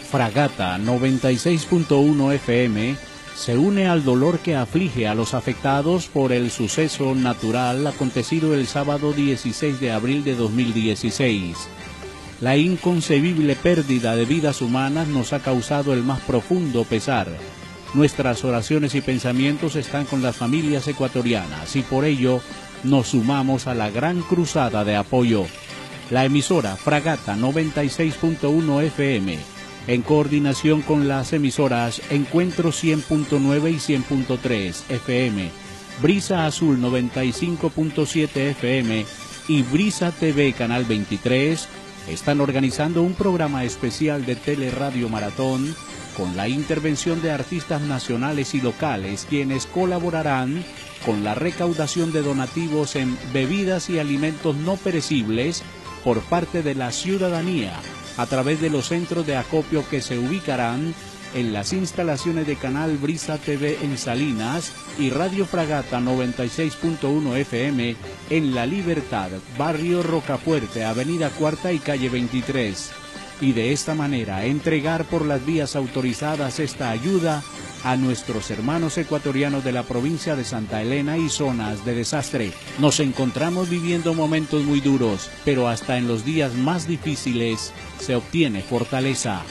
Fragata 96.1 FM se une al dolor que aflige a los afectados por el suceso natural acontecido el sábado 16 de abril de 2016. La inconcebible pérdida de vidas humanas nos ha causado el más profundo pesar. Nuestras oraciones y pensamientos están con las familias ecuatorianas y por ello nos sumamos a la gran cruzada de apoyo. La emisora Fragata 96.1 FM, en coordinación con las emisoras Encuentro 100.9 y 100.3 FM, Brisa Azul 95.7 FM y Brisa TV Canal 23, están organizando un programa especial de Teleradio Maratón con la intervención de artistas nacionales y locales, quienes colaborarán con la recaudación de donativos en bebidas y alimentos no perecibles por parte de la ciudadanía a través de los centros de acopio que se ubicarán en las instalaciones de Canal Brisa TV en Salinas y Radio Fragata 96.1 FM en La Libertad, Barrio Rocafuerte, Avenida Cuarta y Calle 23. Y de esta manera entregar por las vías autorizadas esta ayuda a nuestros hermanos ecuatorianos de la provincia de Santa Elena y zonas de desastre. Nos encontramos viviendo momentos muy duros, pero hasta en los días más difíciles se obtiene fortaleza.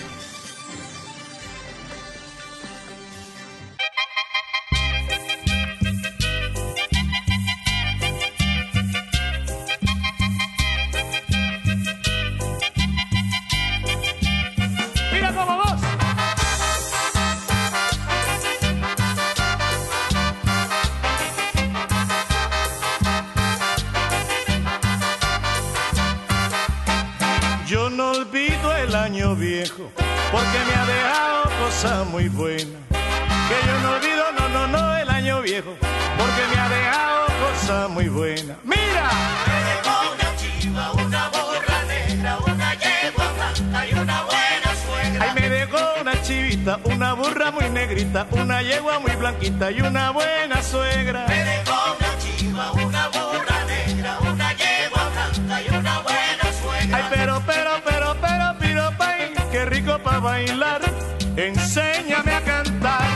Porque me ha dejado cosas muy buenas. Que yo no olvido, no, el año viejo. Porque me ha dejado cosas muy buenas. ¡Mira! Me dejó una chiva, una burra negra, una yegua blanca y una buena suegra. Ay, me dejó una chivita, una burra muy negrita, una yegua muy blanquita y una buena suegra. Me dejó una chiva, una burra negra, una yegua blanca y una buena suegra. Ay, pero, piropay, qué rico para bailar, enséñame a cantar.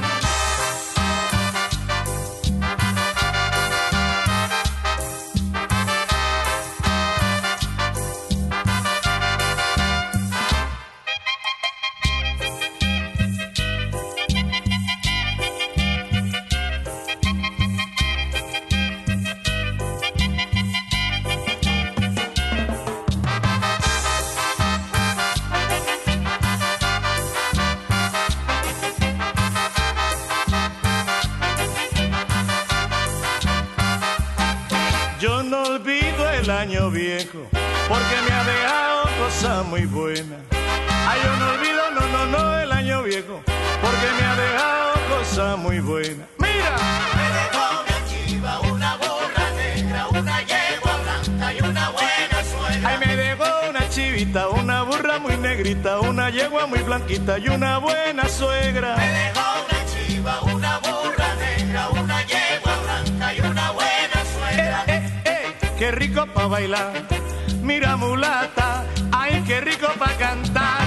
El año viejo, porque me ha dejado cosas muy buenas. Ay, yo no olvido, no, el año viejo, porque me ha dejado cosas muy buenas. ¡Mira! Me dejó una chiva, una burra negra, una yegua blanca y una buena suegra. Ay, me dejó una chivita, una burra muy negrita, una yegua muy blanquita y una buena suegra. Me dejó una chiva, una burra negra, una yegua blanca y una buena suegra. Qué rico pa' bailar, mira mulata, ay, qué rico pa' cantar.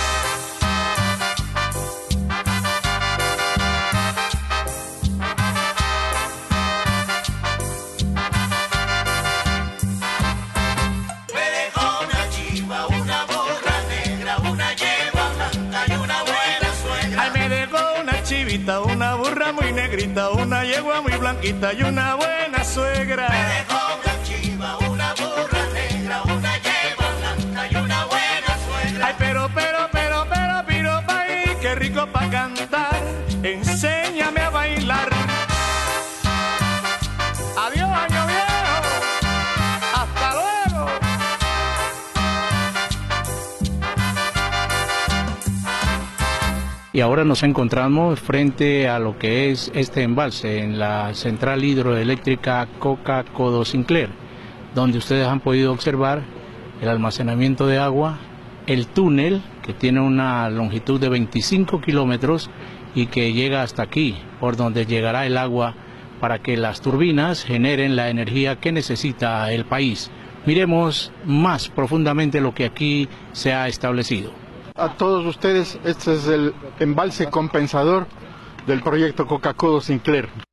Me dejó una chiva, una burra negra, una yegua blanca y una buena suegra. Ay, me dejó una chivita, una burra muy negrita, una yegua muy blanquita y una buena suegra. Me dejó una burra negra, una yegua blanca y una buena suegra. Ay, pero, piropay, qué rico pa' cantar, enséñame a bailar. Adiós, año viejo, hasta luego. Y ahora nos encontramos frente a lo que es este embalse en la central hidroeléctrica Coca-Codo Sinclair, donde ustedes han podido observar el almacenamiento de agua, el túnel que tiene una longitud de 25 kilómetros y que llega hasta aquí, por donde llegará el agua para que las turbinas generen la energía que necesita el país. Miremos más profundamente lo que aquí se ha establecido. a todos ustedes. Este es el embalse compensador del proyecto Coca-Cola Sinclair.